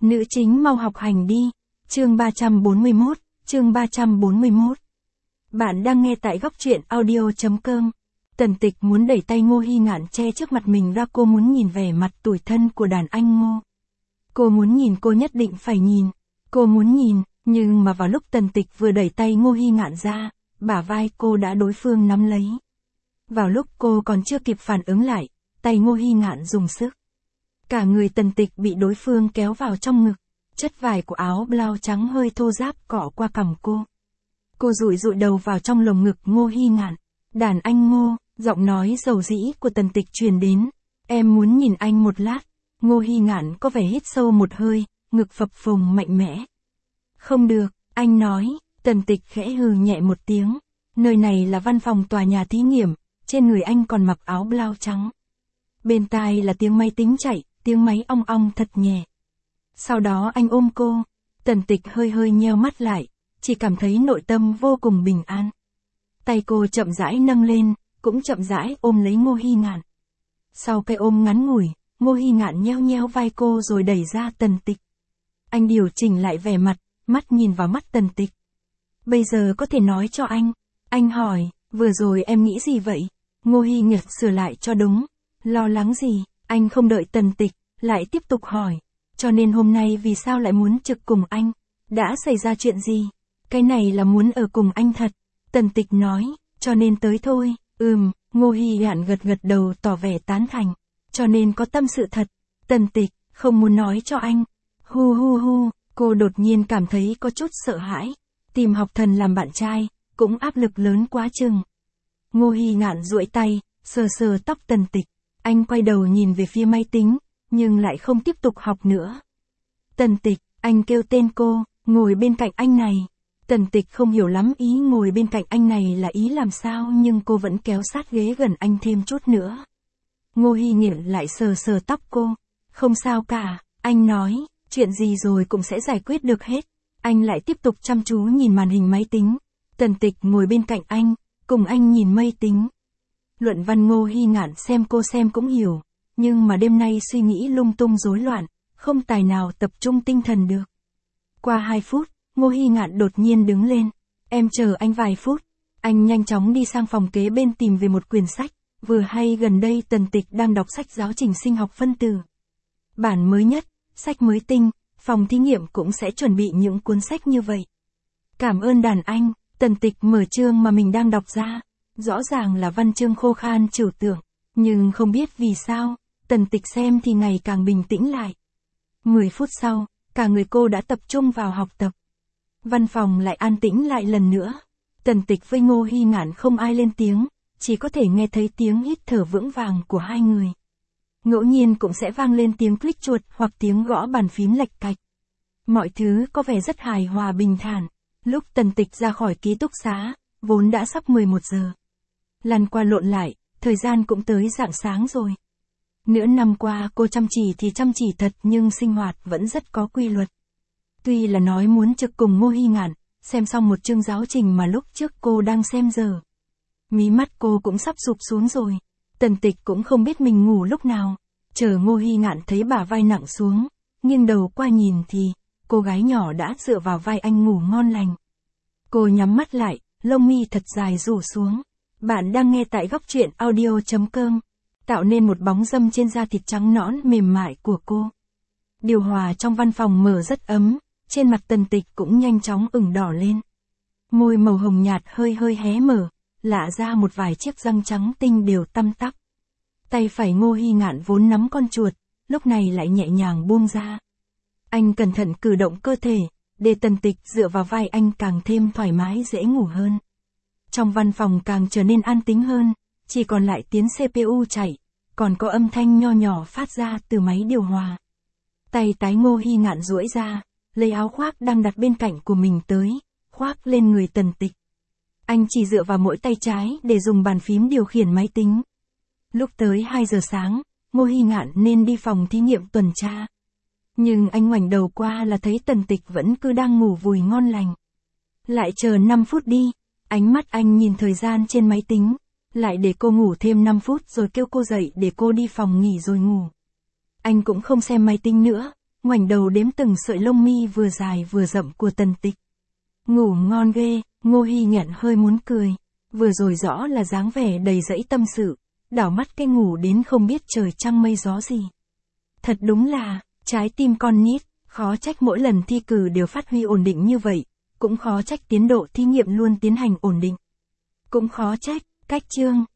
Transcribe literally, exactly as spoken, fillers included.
Nữ chính mau học hành đi. Chương ba trăm bốn mươi mốt, chương ba trăm bốn mươi mốt. Bạn đang nghe tại góc truyện audio chấm com. Tần Tịch muốn đẩy tay Ngô Hi Ngạn che trước mặt mình ra, cô muốn nhìn vẻ mặt tủi thân của đàn anh Ngô. Cô muốn nhìn, cô nhất định phải nhìn. Cô muốn nhìn, nhưng mà vào lúc Tần Tịch vừa đẩy tay Ngô Hi Ngạn ra, bả vai cô đã đối phương nắm lấy. Vào lúc cô còn chưa kịp phản ứng lại, tay Ngô Hi Ngạn dùng sức. Cả người Tần Tịch bị đối phương kéo vào trong ngực, chất vải của áo blau trắng hơi thô ráp cọ qua cằm cô. Cô dụi dụi đầu vào trong lồng ngực Ngô Hi Ngạn. Đàn anh Ngô, giọng nói dầu dĩ của Tần Tịch truyền đến. Em muốn nhìn anh một lát. Ngô Hi Ngạn có vẻ hít sâu một hơi, ngực phập phồng mạnh mẽ. Không được, anh nói. Tần Tịch khẽ hừ nhẹ một tiếng. Nơi này là văn phòng tòa nhà thí nghiệm, trên người anh còn mặc áo blau trắng. Bên tai là tiếng máy tính chạy, tiếng máy ong ong thật nhẹ. Sau đó anh ôm cô. Tần Tịch hơi hơi nheo mắt lại, chỉ cảm thấy nội tâm vô cùng bình an. Tay cô chậm rãi nâng lên, cũng chậm rãi ôm lấy Ngô Hi Ngạn. Sau cái ôm ngắn ngủi, Ngô Hi Ngạn nheo nheo vai cô rồi đẩy ra Tần Tịch. Anh điều chỉnh lại vẻ mặt, mắt nhìn vào mắt Tần Tịch. Bây giờ có thể nói cho anh. Anh hỏi, vừa rồi em nghĩ gì vậy? Ngô Hi Ngạn sửa lại cho đúng. Lo lắng gì? Anh không đợi Tần Tịch, lại tiếp tục hỏi. Cho nên hôm nay vì sao lại muốn trực cùng anh? Đã xảy ra chuyện gì? Cái này là muốn ở cùng anh thật. Tần Tịch nói, cho nên tới thôi. Ừm, Ngô Hi Ngạn gật gật đầu tỏ vẻ tán thành. Cho nên có tâm sự thật. Tần Tịch, không muốn nói cho anh. Hu hu hu, cô đột nhiên cảm thấy có chút sợ hãi. Tìm học thần làm bạn trai, cũng áp lực lớn quá chừng. Ngô Hi Ngạn duỗi tay, sờ sờ tóc Tần Tịch. Anh quay đầu nhìn về phía máy tính, nhưng lại không tiếp tục học nữa. Tần Tịch, anh kêu tên cô, ngồi bên cạnh anh này. Tần Tịch không hiểu lắm ý ngồi bên cạnh anh này là ý làm sao, nhưng cô vẫn kéo sát ghế gần anh thêm chút nữa. Ngô Hi Ngạn lại sờ sờ tóc cô. Không sao cả, anh nói, chuyện gì rồi cũng sẽ giải quyết được hết. Anh lại tiếp tục chăm chú nhìn màn hình máy tính. Tần Tịch ngồi bên cạnh anh, cùng anh nhìn máy tính. Luận văn Ngô Hi Ngạn xem cô xem cũng hiểu, nhưng mà đêm nay suy nghĩ lung tung rối loạn, không tài nào tập trung tinh thần được. Qua hai phút, Ngô Hi Ngạn đột nhiên đứng lên. Em chờ anh vài phút. Anh nhanh chóng đi sang phòng kế bên tìm về một quyển sách. Vừa hay gần đây Tần Tịch đang đọc sách giáo trình sinh học phân tử. Bản mới nhất, sách mới tinh, phòng thí nghiệm cũng sẽ chuẩn bị những cuốn sách như vậy. Cảm ơn đàn anh. Tần Tịch mở chương mà mình đang đọc ra. Rõ ràng là văn chương khô khan trừu tượng, nhưng không biết vì sao, Tần Tịch xem thì ngày càng bình tĩnh lại. Mười phút sau, cả người cô đã tập trung vào học tập. Văn phòng lại an tĩnh lại lần nữa. Tần Tịch với Ngô Hi Ngạn không ai lên tiếng, chỉ có thể nghe thấy tiếng hít thở vững vàng của hai người. Ngẫu nhiên cũng sẽ vang lên tiếng click chuột hoặc tiếng gõ bàn phím lạch cạch. Mọi thứ có vẻ rất hài hòa bình thản. Lúc Tần Tịch ra khỏi ký túc xá, vốn đã sắp mười một giờ. Lăn qua lộn lại, thời gian cũng tới rạng sáng rồi. Nửa năm qua cô chăm chỉ thì chăm chỉ thật, nhưng sinh hoạt vẫn rất có quy luật. Tuy là nói muốn trực cùng Ngô Hi Ngạn, xem xong một chương giáo trình mà lúc trước cô đang xem giờ. Mí mắt cô cũng sắp sụp xuống rồi. Tần Tịch cũng không biết mình ngủ lúc nào. Chờ Ngô Hi Ngạn thấy bả vai nặng xuống, nghiêng đầu qua nhìn thì, cô gái nhỏ đã dựa vào vai anh ngủ ngon lành. Cô nhắm mắt lại, lông mi thật dài rủ xuống. Bạn đang nghe tại góc truyện audio chấm com, tạo nên một bóng râm trên da thịt trắng nõn mềm mại của cô. Điều hòa trong văn phòng mở rất ấm, trên mặt Tần Tịch cũng nhanh chóng ửng đỏ lên. Môi màu hồng nhạt hơi hơi hé mở, lạ ra một vài chiếc răng trắng tinh đều tăm tắp. Tay phải Ngô Hi Ngạn vốn nắm con chuột, lúc này lại nhẹ nhàng buông ra. Anh cẩn thận cử động cơ thể, để Tần Tịch dựa vào vai anh càng thêm thoải mái dễ ngủ hơn. Trong văn phòng càng trở nên an tĩnh hơn, chỉ còn lại tiếng xê pê u chạy, còn có âm thanh nho nhỏ phát ra từ máy điều hòa. Tay tái Ngô Hi Ngạn duỗi ra, lấy áo khoác đang đặt bên cạnh của mình tới, khoác lên người Tần Tịch. Anh chỉ dựa vào mỗi tay trái để dùng bàn phím điều khiển máy tính. Lúc tới hai giờ sáng, Ngô Hi Ngạn nên đi phòng thí nghiệm tuần tra. Nhưng anh ngoảnh đầu qua là thấy Tần Tịch vẫn cứ đang ngủ vùi ngon lành. Lại chờ năm phút đi. Ánh mắt anh nhìn thời gian trên máy tính, lại để cô ngủ thêm năm phút rồi kêu cô dậy để cô đi phòng nghỉ rồi ngủ. Anh cũng không xem máy tính nữa, ngoảnh đầu đếm từng sợi lông mi vừa dài vừa rậm của Tần Tịch. Ngủ ngon ghê, Ngô Hi Ngạn hơi muốn cười. Vừa rồi rõ là dáng vẻ đầy dẫy tâm sự, đảo mắt cái ngủ đến không biết trời trăng mây gió gì. Thật đúng là, trái tim con nít, khó trách mỗi lần thi cử đều phát huy ổn định như vậy, cũng khó trách tiến độ thí nghiệm luôn tiến hành ổn định. Cũng khó trách, cách chương,